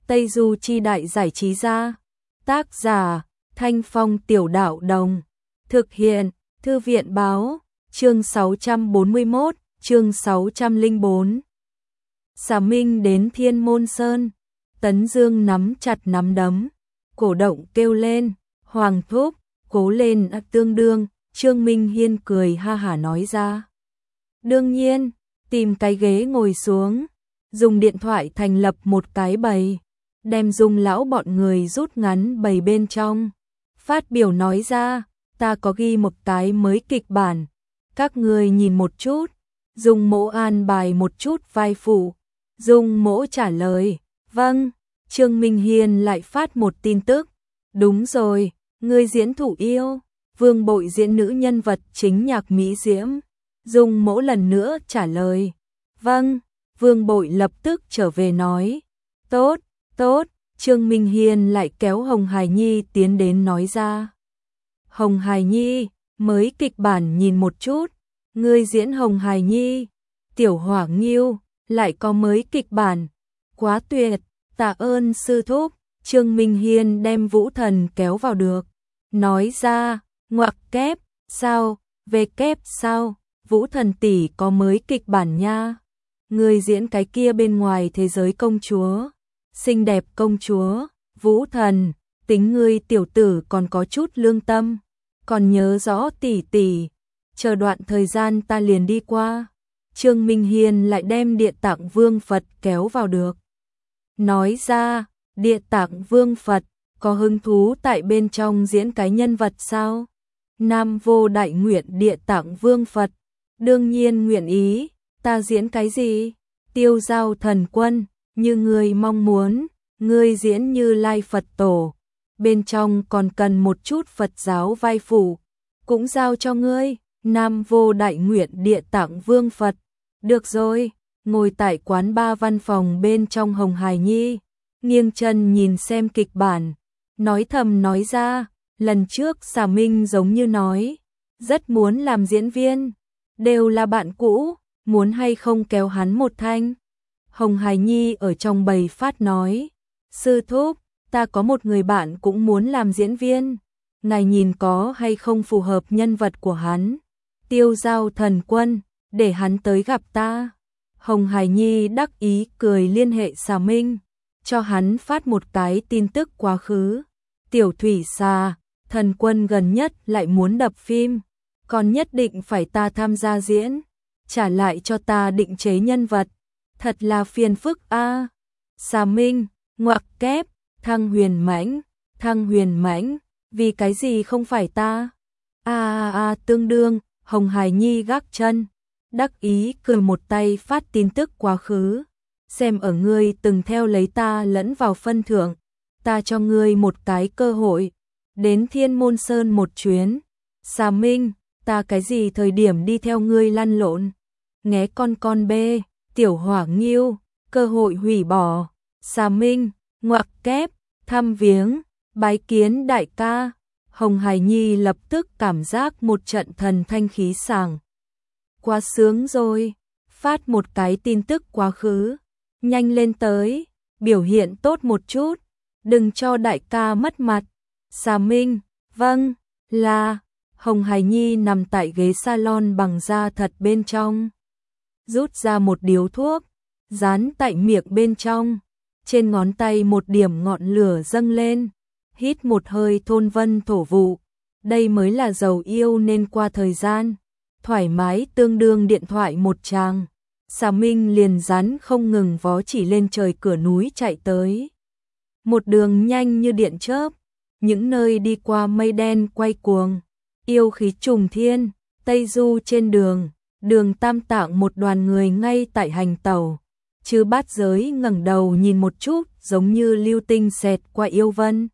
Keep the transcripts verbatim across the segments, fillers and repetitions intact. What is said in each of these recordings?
Tây Du Chi Đại Giải Trí Gia. Tác giả Thanh Phong Tiểu Đạo Đồng. Thực hiện Thư viện Báo. Chương sáu trăm bốn mươi mốt, chương sáu trăm lẻ bốn. Xà Minh đến Thiên Môn Sơn. Tấn Dương nắm chặt nắm đấm, cổ động kêu lên, Hoàng thúc, cố lên à, tương đương. Trương Minh Hiên cười ha hả nói ra. Đương nhiên, tìm cái ghế ngồi xuống, dùng điện thoại thành lập một cái bầy, đem Dung lão bọn người rút ngắn bầy bên trong. Phát biểu nói ra, ta có ghi một cái mới kịch bản, các người nhìn một chút. Dung Mỗ an bài một chút vai phụ. Dung Mỗ trả lời, vâng. Trương Minh Hiên lại phát một tin tức, đúng rồi, người diễn thủ yêu, Vương Bội diễn nữ nhân vật chính Nhạc Mỹ Diễm. Dung Mỗ lần nữa trả lời, vâng. Vương Bội lập tức trở về nói, tốt, tốt. Trương Minh Hiên lại kéo Hồng Hải Nhi tiến đến nói ra, Hồng Hải Nhi, mới kịch bản nhìn một chút, ngươi diễn Hồng Hải Nhi. Tiểu Hỏa Nghiêu, lại có mới kịch bản, quá tuyệt, tạ ơn sư thúc. Trương Minh Hiên đem Vũ Thần kéo vào được, nói ra, ngoặc kép, sao, về kép sao, Vũ Thần tỷ có mới kịch bản nha. Ngươi diễn cái kia bên ngoài thế giới công chúa, xinh đẹp công chúa. Vũ Thần, tính ngươi tiểu tử còn có chút lương tâm, còn nhớ rõ tỷ tỷ, chờ đoạn thời gian ta liền đi qua. Trương Minh Hiên lại đem Địa Tạng Vương Phật kéo vào được, nói ra, Địa Tạng Vương Phật có hứng thú tại bên trong diễn cái nhân vật sao? Nam Vô đại nguyện Địa Tạng Vương Phật, đương nhiên nguyện ý. Ta diễn cái gì? Tiêu Giao Thần Quân, như ngươi mong muốn, ngươi diễn Như Lai Phật Tổ, bên trong còn cần một chút Phật giáo vai phụ, cũng giao cho ngươi. Nam Vô đại nguyện Địa Tạng Vương Phật, được rồi. Ngồi tại quán ba văn phòng bên trong Hồng Hải Nhi, nghiêng chân nhìn xem kịch bản, nói thầm nói ra, lần trước Xà Minh giống như nói, rất muốn làm diễn viên, đều là bạn cũ, muốn hay không kéo hắn một thanh. Hồng Hải Nhi ở trong bầy phát nói, sư thúc, ta có một người bạn cũng muốn làm diễn viên, ngài nhìn có hay không phù hợp nhân vật của hắn. Tiêu Giao Thần Quân, để hắn tới gặp ta. Hồng Hải Nhi đắc ý cười liên hệ Xà Minh, cho hắn phát một cái tin tức quá khứ. Tiểu Thủy Xà, Thần Quân gần nhất lại muốn đập phim, còn nhất định phải ta tham gia diễn, trả lại cho ta định chế nhân vật, thật là phiền phức a. À. Xà Minh, ngoặc kép, Thăng Huyền Mãnh, Thăng Huyền Mãnh, vì cái gì không phải ta? A a a tương đương. Hồng Hải Nhi gác chân, đắc ý cười một tay phát tin tức quá khứ, xem ở ngươi từng theo lấy ta lẫn vào phân thượng, ta cho ngươi một cái cơ hội, đến Thiên Môn Sơn một chuyến. Xà Minh, ta cái gì thời điểm đi theo ngươi lăn lộn? Nghé con con bê, Tiểu Hỏa Nghiêu, cơ hội hủy bỏ. Xà Minh, ngoặc kép, thăm viếng, bái kiến đại ca. Hồng Hải Nhi lập tức cảm giác một trận thần thanh khí sảng. Quá sướng rồi, phát một cái tin tức quá khứ, nhanh lên tới, biểu hiện tốt một chút, đừng cho đại ca mất mặt. Xà Minh, vâng, là. Hồng Hải Nhi nằm tại ghế salon bằng da thật bên trong, rút ra một điếu thuốc, dán tại miệng bên trong, trên ngón tay một điểm ngọn lửa dâng lên, hít một hơi thôn vân thổ vụ, đây mới là giàu yêu nên qua thời gian, thoải mái tương đương điện thoại một tràng. Xà Minh liền rắn không ngừng vó chỉ lên trời cửa núi chạy tới, một đường nhanh như điện chớp, những nơi đi qua mây đen quay cuồng, yêu khí trùng thiên. Tây Du trên đường, Đường Tam Tạng một đoàn người ngay tại hành tẩu, Chư Bát Giới ngẩng đầu nhìn một chút, giống như lưu tinh xẹt qua yêu vân,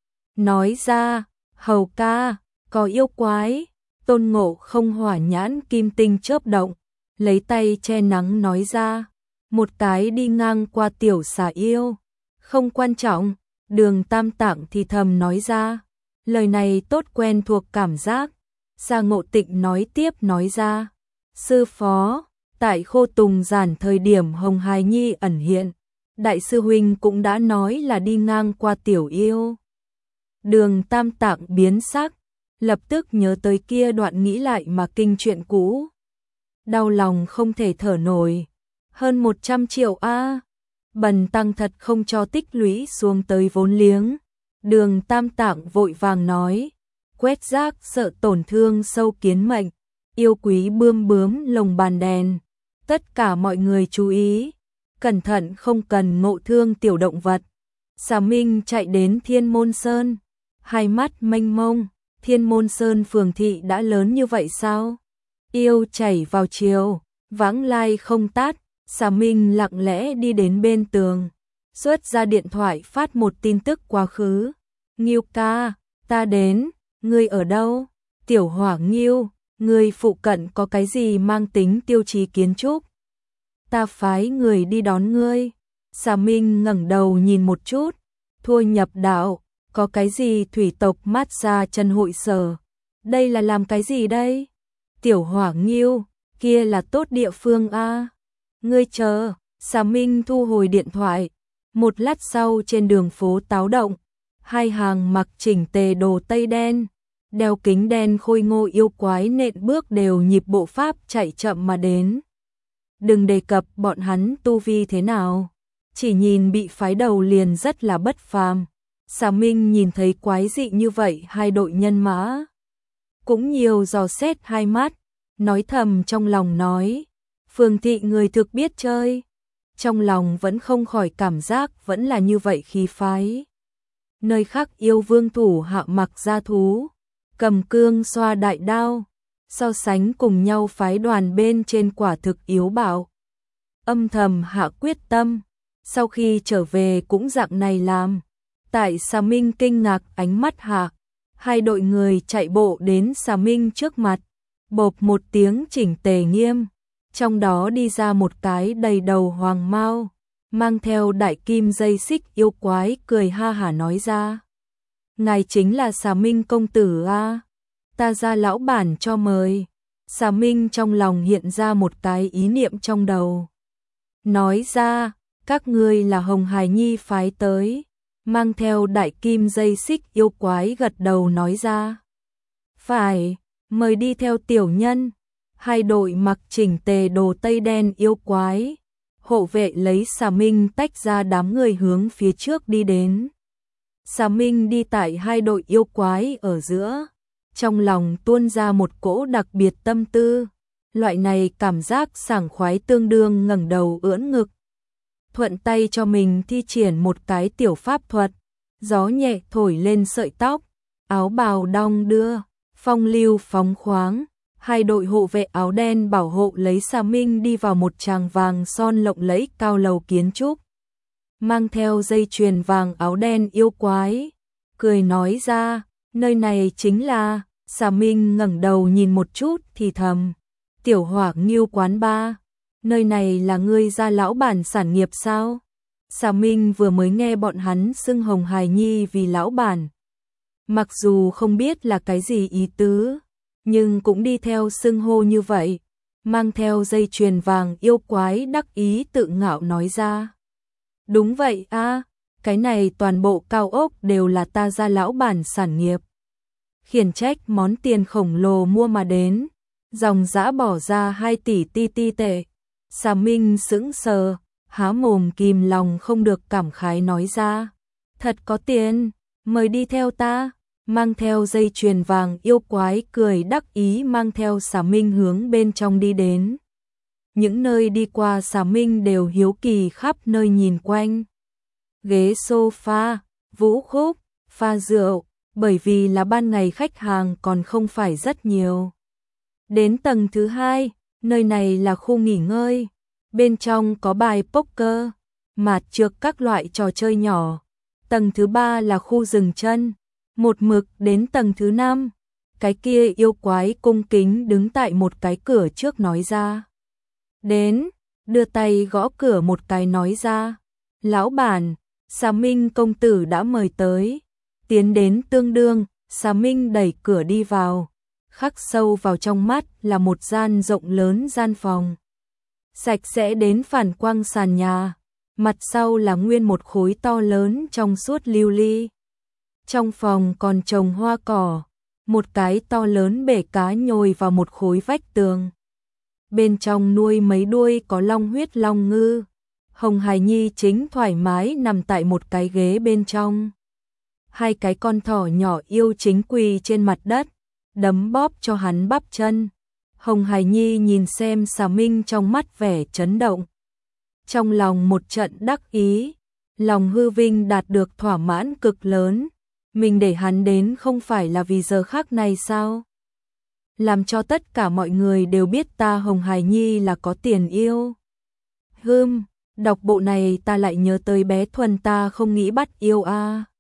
nói ra, hầu ca, có yêu quái. Tôn Ngộ Không hỏa nhãn kim tinh chớp động, lấy tay che nắng nói ra, một cái đi ngang qua tiểu xà yêu, không quan trọng. Đường Tam Tạng thì thầm nói ra, lời này tốt quen thuộc cảm giác. Sa Ngộ Tịnh nói tiếp nói ra, sư phó, tại Khô Tùng Giản thời điểm Hồng Hải Nhi ẩn hiện, đại sư huynh cũng đã nói là đi ngang qua Tiểu Yêu. Đường Tam Tạng biến sắc, lập tức nhớ tới kia đoạn nghĩ lại mà kinh chuyện cũ. Đau lòng không thể thở nổi, hơn một trăm triệu a. Bần tăng thật không cho tích lũy xuống tới vốn liếng. Đường Tam Tạng vội vàng nói, quét rác sợ tổn thương sâu kiến mệnh, yêu quý bươm bướm lồng bàn đèn. Tất cả mọi người chú ý, cẩn thận không cần ngộ thương tiểu động vật. Xà Minh chạy đến Thiên Môn Sơn, hai mắt mênh mông, Thiên Môn Sơn phường thị đã lớn như vậy sao? Yêu chảy vào chiều, vãng lai không tát, Xà Minh lặng lẽ đi đến bên tường, xuất ra điện thoại phát một tin tức quá khứ. Nghiêu ca, ta đến, ngươi ở đâu? Tiểu Hỏa Nghiêu, ngươi phụ cận có cái gì mang tính tiêu chí kiến trúc? Ta phái người đi đón ngươi. Xà Minh ngẩng đầu nhìn một chút, thua nhập đạo, có cái gì thủy tộc mát xa chân hội sở? Đây là làm cái gì đây? Tiểu Hỏa Nghiêu, kia là tốt địa phương a. Ngươi chờ. Xà Minh thu hồi điện thoại. Một lát sau trên đường phố táo động, hai hàng mặc chỉnh tề đồ tây đen, đeo kính đen khôi ngô yêu quái nện bước đều nhịp bộ pháp chạy chậm mà đến. Đừng đề cập bọn hắn tu vi thế nào, chỉ nhìn bị phái đầu liền rất là bất phàm. Xà Minh nhìn thấy quái dị như vậy hai đội nhân mã, cũng nhiều dò xét hai mắt, nói thầm trong lòng nói, phường thị người thực biết chơi. Trong lòng vẫn không khỏi cảm giác vẫn là như vậy khí phái. Nơi khác yêu vương thủ hạ mặc gia thú, cầm cương xoa đại đao, so sánh cùng nhau phái đoàn bên trên quả thực yếu bạo. Âm thầm hạ quyết tâm, sau khi trở về cũng dạng này làm. Tại Xà Minh kinh ngạc ánh mắt hạ, hai đội người chạy bộ đến Xà Minh trước mặt, bộp một tiếng chỉnh tề nghiêm. Trong đó đi ra một cái đầy đầu hoàng mao, mang theo đại kim dây xích yêu quái cười ha hả nói ra. Ngài chính là Xà Minh công tử a, ta ra lão bản cho mời. Xà Minh trong lòng hiện ra một cái ý niệm trong đầu. Nói ra, các ngươi là Hồng Hải Nhi phái tới, mang theo đại kim dây xích yêu quái gật đầu nói ra. Phải, mời đi theo tiểu nhân. Hai đội mặc chỉnh tề đồ tây đen yêu quái, hộ vệ lấy Xà Minh tách ra đám người hướng phía trước đi đến. Xà Minh đi tại hai đội yêu quái ở giữa, trong lòng tuôn ra một cỗ đặc biệt tâm tư, loại này cảm giác sảng khoái tương đương ngẩng đầu ưỡn ngực. Thuận tay cho mình thi triển một cái tiểu pháp thuật, gió nhẹ thổi lên sợi tóc, áo bào đong đưa, phong lưu phóng khoáng. Hai đội hộ vệ áo đen bảo hộ lấy Xà Minh đi vào một tràng vàng son lộng lẫy cao lầu kiến trúc. Mang theo dây chuyền vàng áo đen yêu quái, cười nói ra, nơi này chính là. Xà Minh ngẩng đầu nhìn một chút thì thầm, Tiểu Hỏa Nghiêu quán ba, nơi này là ngươi gia lão bản sản nghiệp sao? Xà Minh vừa mới nghe bọn hắn xưng Hồng Hải Nhi vì lão bản, mặc dù không biết là cái gì ý tứ, nhưng cũng đi theo xưng hô như vậy, mang theo dây chuyền vàng yêu quái đắc ý tự ngạo nói ra. Đúng vậy a, cái này toàn bộ cao ốc đều là ta gia lão bản sản nghiệp. Khiển trách món tiền khổng lồ mua mà đến, dòng dã bỏ ra hai tỷ ti ti tệ. Xà Minh sững sờ, há mồm kìm lòng không được cảm khái nói ra. Thật có tiền, mời đi theo ta. Mang theo dây chuyền vàng yêu quái cười đắc ý mang theo Xà Minh hướng bên trong đi đến. Những nơi đi qua Xà Minh đều hiếu kỳ khắp nơi nhìn quanh. Ghế sofa, vũ khúc, pha rượu, bởi vì là ban ngày khách hàng còn không phải rất nhiều. Đến tầng thứ hai, nơi này là khu nghỉ ngơi. Bên trong có bài poker, mạt trược các loại trò chơi nhỏ. Tầng thứ ba là khu dừng chân. Một mực đến tầng thứ năm, cái kia yêu quái cung kính đứng tại một cái cửa trước nói ra. Đến, đưa tay gõ cửa một cái nói ra. Lão bản, Xà Minh công tử đã mời tới. Tiến đến tương đương, Xà Minh đẩy cửa đi vào. Khắc sâu vào trong mắt là một gian rộng lớn gian phòng. Sạch sẽ đến phản quang sàn nhà. mặt sau là nguyên một khối to lớn trong suốt lưu ly. Trong phòng còn trồng hoa cỏ, một cái to lớn bể cá nhồi vào một khối vách tường. Bên trong nuôi mấy đuôi có long huyết long ngư. Hồng Hải Nhi chính thoải mái nằm tại một cái ghế bên trong. Hai cái con thỏ nhỏ yêu chính quỳ trên mặt đất, đấm bóp cho hắn bắp chân. Hồng Hải Nhi nhìn xem Xà Minh trong mắt vẻ chấn động. Trong lòng một trận đắc ý, lòng hư vinh đạt được thỏa mãn cực lớn. Mình để hắn đến không phải là vì giờ khắc này sao? Làm cho tất cả mọi người đều biết ta Hồng Hải Nhi là có tiền yêu. Hừm, đọc bộ này ta lại nhớ tới bé Thuần ta không nghĩ bắt yêu a. À.